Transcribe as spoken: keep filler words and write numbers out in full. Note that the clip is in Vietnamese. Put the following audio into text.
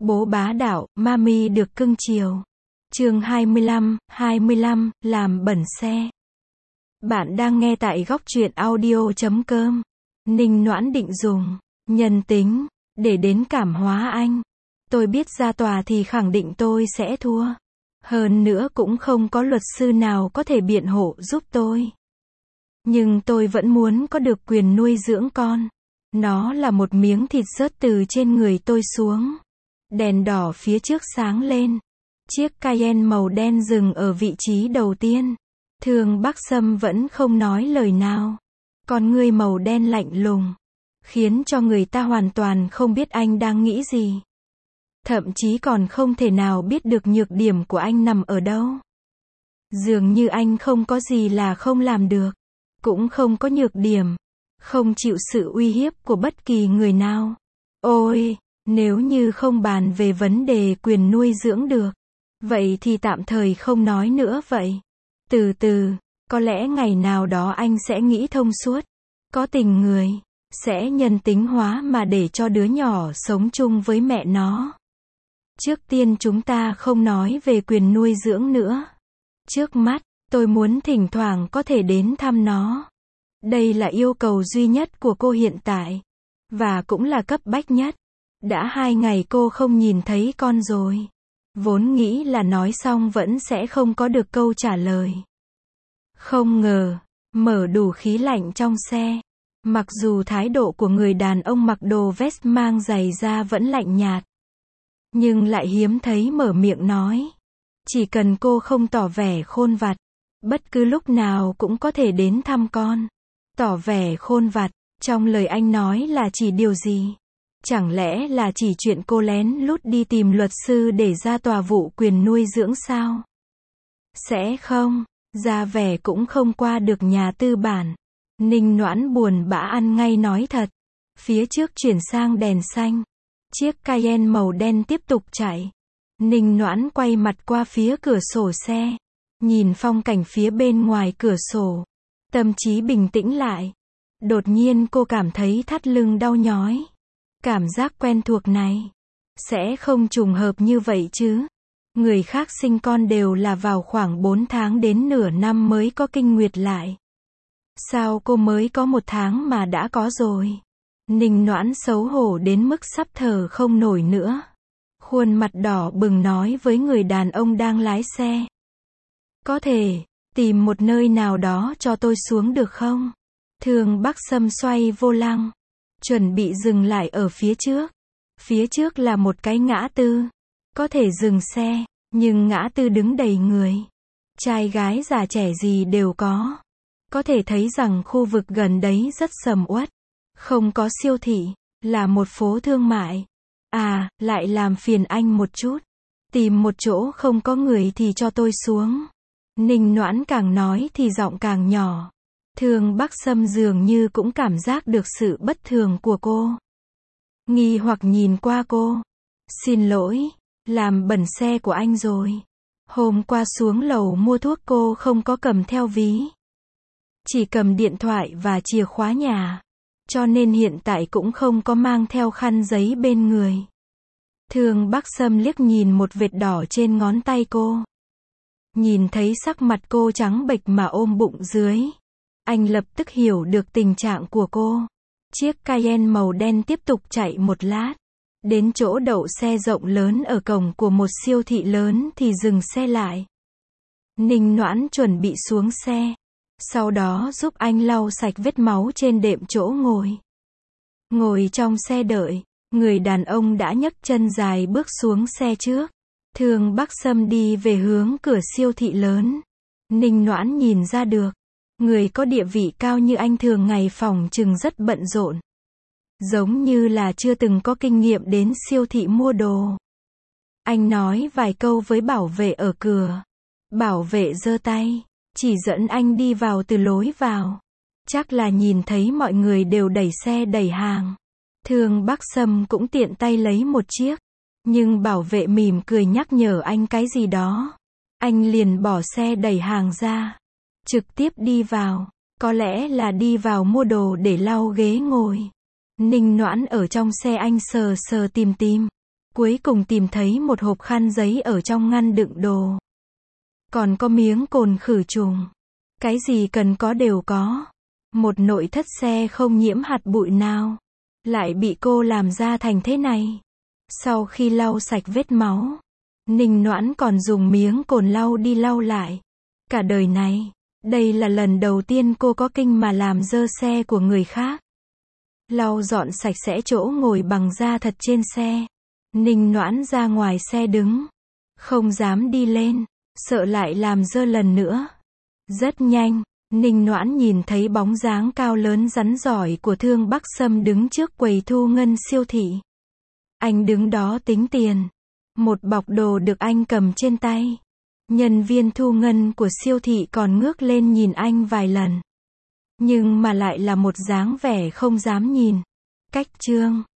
Bố bá đạo, mami được cưng chiều. Chương hai mươi lăm, hai mươi lăm, làm bẩn xe. Bạn đang nghe tại góc truyện audio chấm com. Ninh Noãn định dùng nhân tính để đến cảm hóa anh. Tôi biết ra tòa thì khẳng định tôi sẽ thua. Hơn nữa cũng không có luật sư nào có thể biện hộ giúp tôi. Nhưng tôi vẫn muốn có được quyền nuôi dưỡng con. Nó là một miếng thịt rớt từ trên người tôi xuống. Đèn đỏ phía trước sáng lên. Chiếc Cayenne màu đen dừng ở vị trí đầu tiên. Thường Bắc Sâm vẫn không nói lời nào. Con ngươi màu đen lạnh lùng, khiến cho người ta hoàn toàn không biết anh đang nghĩ gì. Thậm chí còn không thể nào biết được nhược điểm của anh nằm ở đâu. Dường như anh không có gì là không làm được. Cũng không có nhược điểm. Không chịu sự uy hiếp của bất kỳ người nào. Ôi, nếu như không bàn về vấn đề quyền nuôi dưỡng được, vậy thì tạm thời không nói nữa vậy. Từ từ, có lẽ ngày nào đó anh sẽ nghĩ thông suốt. Có tình người, sẽ nhân tính hóa mà để cho đứa nhỏ sống chung với mẹ nó. Trước tiên chúng ta không nói về quyền nuôi dưỡng nữa. Trước mắt, tôi muốn thỉnh thoảng có thể đến thăm nó. Đây là yêu cầu duy nhất của cô hiện tại. Và cũng là cấp bách nhất. Đã hai ngày cô không nhìn thấy con rồi. Vốn nghĩ là nói xong vẫn sẽ không có được câu trả lời. Không ngờ, mở đủ khí lạnh trong xe. Mặc dù thái độ của người đàn ông mặc đồ vest mang giày da vẫn lạnh nhạt. Nhưng lại hiếm thấy mở miệng nói. Chỉ cần cô không tỏ vẻ khôn vặt. Bất cứ lúc nào cũng có thể đến thăm con. Tỏ vẻ khôn vặt, trong lời anh nói là chỉ điều gì? Chẳng lẽ là chỉ chuyện cô lén lút đi tìm luật sư để ra tòa vụ quyền nuôi dưỡng sao? Sẽ không, ra vẻ cũng không qua được nhà tư bản. Ninh Noãn buồn bã ăn ngay nói thật. Phía trước chuyển sang đèn xanh. Chiếc Cayenne màu đen tiếp tục chạy. Ninh Noãn quay mặt qua phía cửa sổ xe. Nhìn phong cảnh phía bên ngoài cửa sổ. Tâm trí bình tĩnh lại. Đột nhiên cô cảm thấy thắt lưng đau nhói. Cảm giác quen thuộc này. Sẽ không trùng hợp như vậy chứ. Người khác sinh con đều là vào khoảng bốn tháng đến nửa năm mới có kinh nguyệt lại. Sao cô mới có một tháng mà đã có rồi? Ninh Noãn xấu hổ đến mức sắp thở không nổi nữa. Khuôn mặt đỏ bừng nói với người đàn ông đang lái xe. Có thể, tìm một nơi nào đó cho tôi xuống được không? Thường Bắc Sâm xoay vô lăng. Chuẩn bị dừng lại ở phía trước. Phía trước là một cái ngã tư. Có thể dừng xe, nhưng ngã tư đứng đầy người. Trai gái già trẻ gì đều có. Có thể thấy rằng khu vực gần đấy rất sầm uất. Không có siêu thị, là một phố thương mại. À, lại làm phiền anh một chút. Tìm một chỗ không có người thì cho tôi xuống. Ninh Noãn càng nói thì giọng càng nhỏ. Thường Bắc Sâm dường như cũng cảm giác được sự bất thường của cô. Nghi hoặc nhìn qua cô. Xin lỗi, làm bẩn xe của anh rồi. Hôm qua xuống lầu mua thuốc cô không có cầm theo ví. Chỉ cầm điện thoại và chìa khóa nhà. Cho nên hiện tại cũng không có mang theo khăn giấy bên người. Thường Bắc Sâm liếc nhìn một vệt đỏ trên ngón tay cô. Nhìn thấy sắc mặt cô trắng bệch mà ôm bụng dưới. Anh lập tức hiểu được tình trạng của cô. Chiếc Cayenne màu đen tiếp tục chạy một lát. Đến chỗ đậu xe rộng lớn ở cổng của một siêu thị lớn thì dừng xe lại. Ninh Noãn chuẩn bị xuống xe. Sau đó giúp anh lau sạch vết máu trên đệm chỗ ngồi. Ngồi trong xe đợi, người đàn ông đã nhấc chân dài bước xuống xe trước. Thường Bắc Sâm đi về hướng cửa siêu thị lớn. Ninh Noãn nhìn ra được. Người có địa vị cao như anh thường ngày phỏng chừng rất bận rộn. Giống như là chưa từng có kinh nghiệm đến siêu thị mua đồ. Anh nói vài câu với bảo vệ ở cửa. Bảo vệ giơ tay, chỉ dẫn anh đi vào từ lối vào. Chắc là nhìn thấy mọi người đều đẩy xe đẩy hàng. Thường Bắc Sâm cũng tiện tay lấy một chiếc. Nhưng bảo vệ mỉm cười nhắc nhở anh cái gì đó. Anh liền bỏ xe đẩy hàng ra. Trực tiếp đi vào. Có lẽ là đi vào mua đồ để lau ghế ngồi. Ninh Noãn ở trong xe anh sờ sờ tìm tìm. Cuối cùng tìm thấy một hộp khăn giấy ở trong ngăn đựng đồ. Còn có miếng cồn khử trùng. Cái gì cần có đều có. Một nội thất xe không nhiễm hạt bụi nào. Lại bị cô làm ra thành thế này. Sau khi lau sạch vết máu, Ninh Noãn còn dùng miếng cồn lau đi lau lại. Cả đời này, đây là lần đầu tiên cô có kinh mà làm dơ xe của người khác. Lau dọn sạch sẽ chỗ ngồi bằng da thật trên xe. Ninh Noãn ra ngoài xe đứng. Không dám đi lên, sợ lại làm dơ lần nữa. Rất nhanh, Ninh Noãn nhìn thấy bóng dáng cao lớn rắn giỏi của Thương Bắc Sâm đứng trước quầy thu ngân siêu thị. Anh đứng đó tính tiền. Một bọc đồ được anh cầm trên tay. Nhân viên thu ngân của siêu thị còn ngước lên nhìn anh vài lần. Nhưng mà lại là một dáng vẻ không dám nhìn. Cách trương.